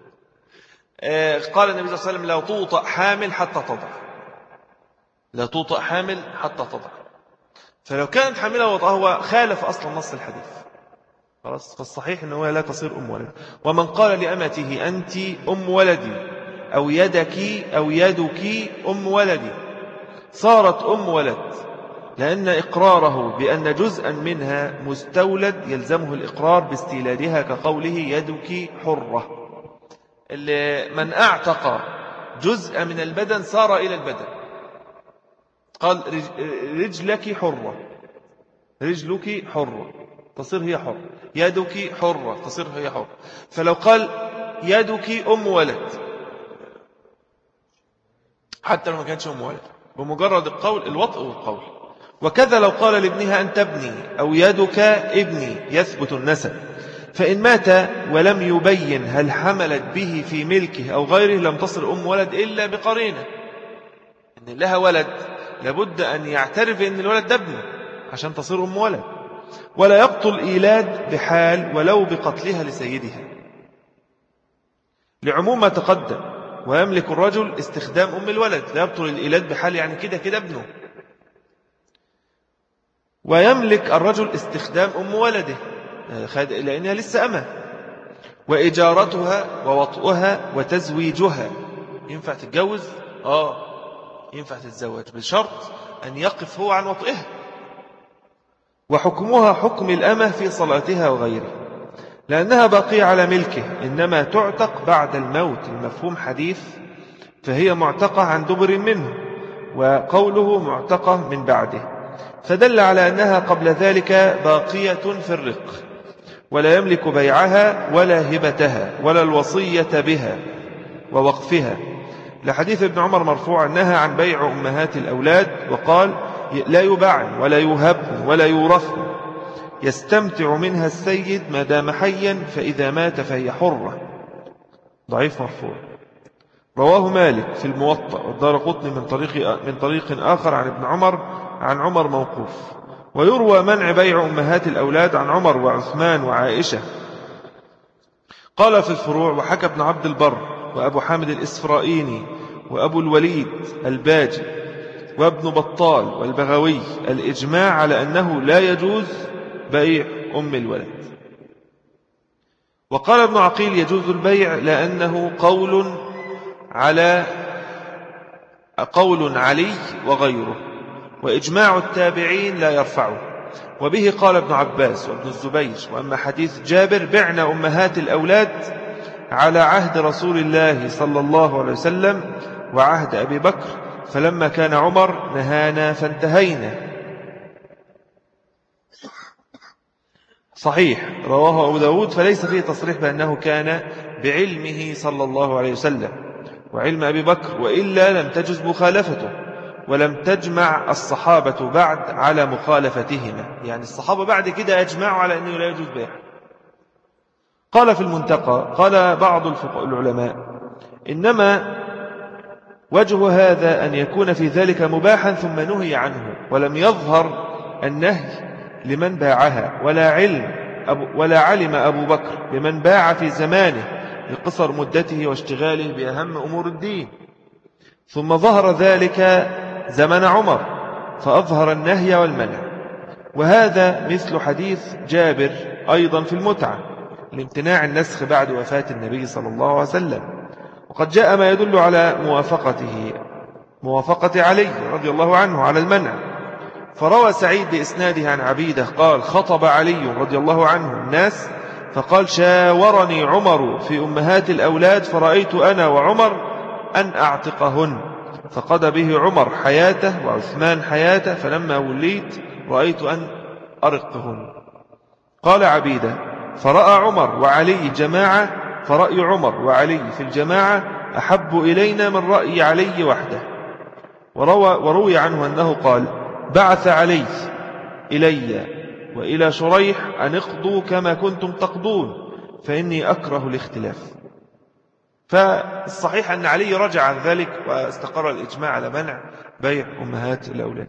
قال النبي صلى الله عليه وسلم لا توطأ حامل حتى تضع، لا توطأ حامل حتى تضع. فلو كانت حاملة وطأ هو خالف أصلا نص الحديث، خلاص. فالصحيح أنه لا تصير أم ولد. ومن قال لأمته أنت أم ولدي أو يدك أم ولدي صارت أم ولد، لأن إقراره بأن جزءا منها مستولد يلزمه الإقرار باستيلادها، كقوله يدك حرة. من أعتق جزء من البدن صار إلى البدن، قال رجلك حرة، رجلك حرة تصير هي حرة، يدك حرة تصير هي حرة. فلو قال يدك أم ولد حتى لو ما كانتش أم ولد بمجرد القول، الوطء والقول. وكذا لو قال لابنها أنت ابني أو يدك ابني يثبت النسب. فإن مات ولم يبين هل حملت به في ملكه أو غيره لم تصل أم ولد إلا بقرينة، إن لها ولد لابد أن يعترف أن الولد ده ابنه عشان تصير أم ولد. ولا يبطل إيلاد بحال ولو بقتلها لسيدها، لعموم ما تقدم. ويملك الرجل استخدام أم الولد، لا يبطل الإيلاد بحال، يعني كده ابنه. ويملك الرجل استخدام أم ولده لأنها لسه أمة، وإجارتها ووطئها وتزويجها. ينفع تتجوز؟ ينفع تتزوج بشرط أن يقف هو عن وطئها. وحكمها حكم الأمة في صلاتها وغيره، لأنها باقية على ملكه، إنما تعتق بعد الموت، المفهوم حديث فهي معتقة عن دبر منه، وقوله معتقة من بعده، فدل على أنها قبل ذلك باقية في الرق، ولا يملك بيعها ولا هبتها ولا الوصية بها ووقفها، لحديث ابن عمر مرفوع نهى عن بيع أمهات الأولاد، وقال لا يباع ولا يهب ولا يورث، يستمتع منها السيد ما دام حيا، فإذا مات فهي حرة. ضعيف مرفوع. رواه مالك في الموطأ والدارقطني من طريق آخر عن ابن عمر عن عمر موقوف. ويروى منع بيع أمهات الأولاد عن عمر وعثمان وعائشة. قال في الفروع وحكى ابن عبد البر وأبو حامد الإسفرائيني وأبو الوليد الباجي وابن بطال والبغوي الإجماع على أنه لا يجوز بيع أم الولد. وقال ابن عقيل يجوز البيع لأنه قول قول علي وغيره، وإجماع التابعين لا يرفعه. وبه قال ابن عباس وابن الزبير. وأما حديث جابر بعنا أمهات الأولاد على عهد رسول الله صلى الله عليه وسلم وعهد أبي بكر، فلما كان عمر نهانا فانتهينا. صحيح، رواه أبو داود، فليس فيه تصريح بأنه كان بعلمه صلى الله عليه وسلم وعلم أبي بكر، وإلا لم تجز مخالفته، ولم تجمع الصحابة بعد على مخالفتهما. يعني الصحابة بعد كده أجمعوا على أنه لا يجوز بيع. قال في المنتقى، قال بعض العلماء: إنما وجه هذا أن يكون في ذلك مباحا ثم نهي عنه، ولم يظهر النهي لمن باعها، ولا علم أبو بكر بمن باع في زمانه لقصر مدته واشتغاله بأهم أمور الدين. ثم ظهر ذلك زمن عمر فأظهر النهي والمنع. وهذا مثل حديث جابر أيضا في المتعة لامتناع النسخ بعد وفاة النبي صلى الله عليه وسلم. وقد جاء ما يدل على موافقة علي رضي الله عنه على المنع. فروى سعيد بإسناده عن عبيدة قال: خطب علي رضي الله عنه الناس فقال: شاورني عمر في أمهات الأولاد فرأيت أنا وعمر أن أعتقهن، فقضى به عمر حياته وعثمان حياته، فلما وليت رأيت أن أرقهن. قال عبيدة: فرأى عمر وعلي جماعة، فرأي عمر وعلي في الجماعة أحب إلينا من رأي علي وحده. وروي عنه أنه قال: بعث علي إلي وإلى شريح أن اقضوا كما كنتم تقضون فإني أكره الاختلاف. فالصحيح أن علي رجع عن ذلك واستقر الإجماع على منع بيع أمهات الأولاد.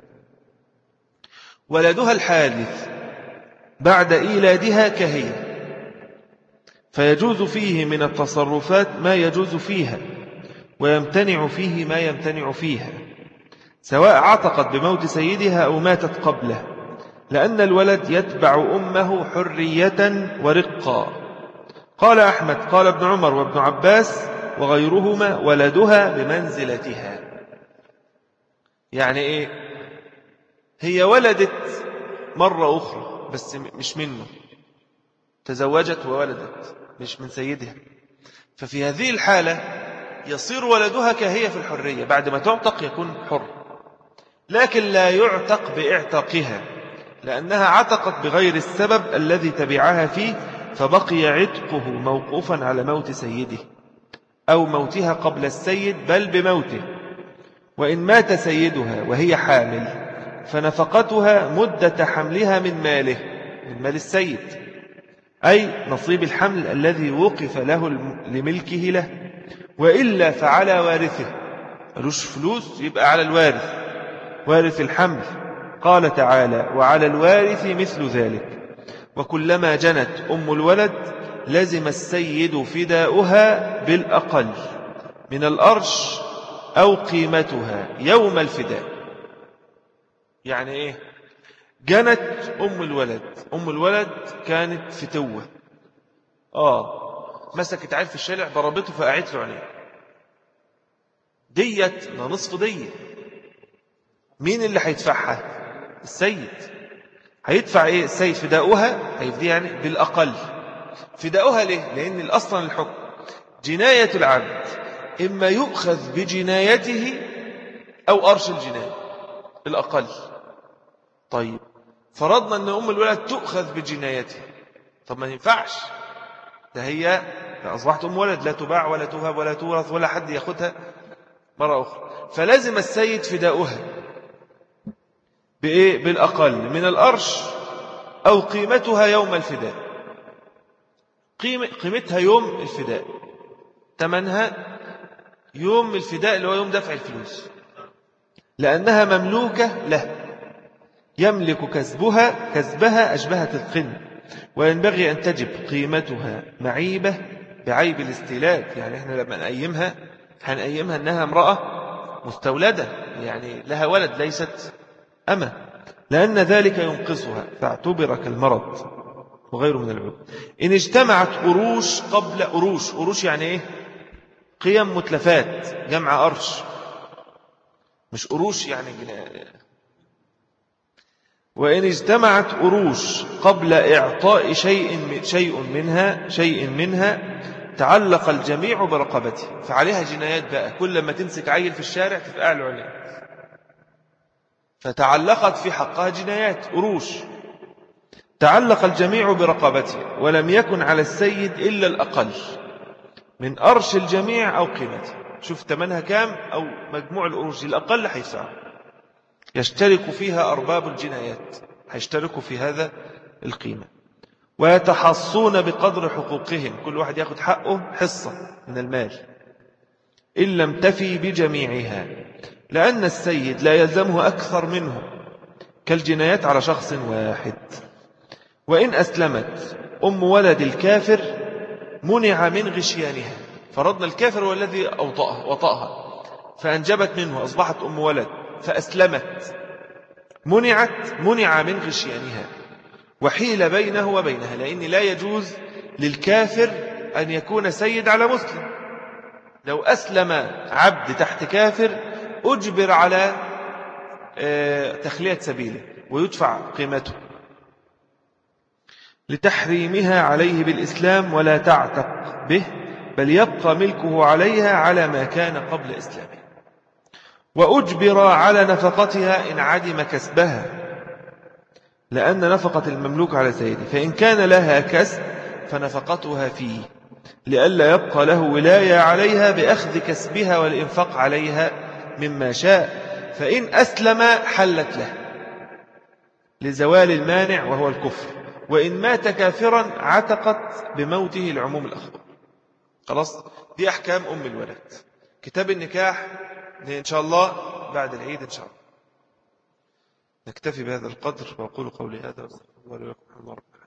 ولدها الحادث بعد إيلادها كهي، فيجوز فيه من التصرفات ما يجوز فيها، ويمتنع فيه ما يمتنع فيها، سواء عتقت بموت سيدها أو ماتت قبله، لأن الولد يتبع أمه حرية ورقا. قال أحمد قال ابن عمر وابن عباس وغيرهما: ولدها بمنزلتها. يعني إيه؟ هي ولدت مرة أخرى بس مش منه، تزوجت وولدت مش من سيدها، ففي هذه الحالة يصير ولدها كهي في الحرية، بعد ما تعتق يكون حر، لكن لا يعتق باعتاقها لأنها عتقت بغير السبب الذي تبعها فيه، فبقي عتقه موقوفا على موت سيده أو موتها قبل السيد بل بموته. وإن مات سيدها وهي حامل فنفقتها مدة حملها من مال السيد، أي نصيب الحمل الذي وقف له لملكه له، وإلا فعلى وارثه، ملوش فلوس يبقى على الوارث، وارث الحمل. قال تعالى: وعلى الوارث مثل ذلك. وكلما جنت أم الولد لزم السيد فداؤها بالأقل من الأرش أو قيمتها يوم الفداء. يعني إيه؟ جنت أم الولد كانت فتوة، مسكت عيل في الشارع ضربته فقعت له عينيه، ديت نصف دية. مين اللي هيدفعها؟ السيد. هيدفع ايه السيد؟ فداؤها، هيفدي يعني بالأقل. فداؤها ليه؟ لأن الأصل الحكم جناية العبد إما يؤخذ بجنايته أو أرش الجناية الأقل. طيب فرضنا أن أم الولد تؤخذ بجنايته، طب ما ينفعش، ده هي أصبحت أم ولد لا تباع ولا تهب ولا تورث ولا حد يأخذها مرة أخرى، فلازم السيد فداؤها بإيه؟ بالأقل من الأرش أو قيمتها يوم الفداء. قيمتها يوم الفداء، ثمنها يوم الفداء اللي هو يوم دفع الفلوس، لأنها مملوكة له، يملك كسبها أشبهت القن، وينبغي أن تجب قيمتها معيبة بعيب الاستيلاد. يعني احنا لما هنقيمها أنها امرأة مستولدة، يعني لها ولد ليست أما، لأن ذلك ينقصها فاعتبر كالمرض وغيره من العيوب. إن اجتمعت قروش قبل قروش يعني إيه؟ قيم متلفات، جمع أرش. مش قروش يعني وإن اجتمعت قروش قبل إعطاء شيء منها تعلق الجميع برقبته. فعليها جنايات بقى، كل ما تمسك عيل في الشارع تفقع له عليه، فتعلقت في حقها جنايات قروش. تعلق الجميع برقبته ولم يكن على السيد إلا الأقل من أرش الجميع أو قيمته. شوف تمنها كام أو مجموع القروش الأقل حيسعى، يشترك فيها أرباب الجنايات، هيشتركوا في هذا القيمة. ويتحصون بقدر حقوقهم، كل واحد يأخذ حقه حصة من المال إن لم تفي بجميعها، لأن السيد لا يلزمه أكثر منه كالجنايات على شخص واحد. وإن أسلمت أم ولد الكافر منع من غشيانها. فرضنا الكافر هو الذي وطأها فأنجبت منه، أصبحت أم ولد فأسلمت، منع من غشيانها، وحيل بينه وبينها، لأن لا يجوز للكافر أن يكون سيد على مسلم. لو أسلم عبد تحت كافر أجبر على تخلية سبيله ويدفع قيمته لتحريمها عليه بالإسلام، ولا تعتق به بل يبقى ملكه عليها على ما كان قبل إسلامه. وأجبر على نفقتها إن عدم كسبها، لأن نفقة المملوك على سيده، فإن كان لها كسب فنفقتها فيه، لئلا يبقى له ولاية عليها بأخذ كسبها والإنفاق عليها مما شاء. فإن أسلم حلت له لزوال المانع وهو الكفر، وإن مات كافرا عتقت بموته العموم الأخبر. خلاص، دي أحكام أم الولد. كتاب النكاح إن شاء الله بعد العيد إن شاء الله. نكتفي بهذا القدر، وأقول قولي هذا واستغفر الله لكم.